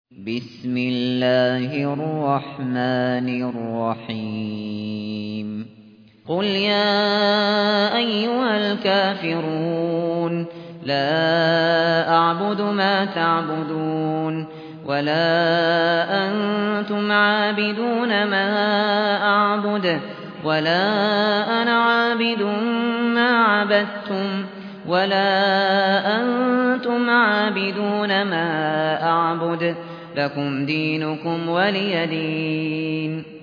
بسم الله الرحمن الرحيم قل يا أيها الكافرون لا أعبد ما تعبدون ولا أنتم عابدون ما أعبد ولا أنا عابد ما عبدتم ولا أنتم عابدون ما أعبد لكم دينكم ولي دين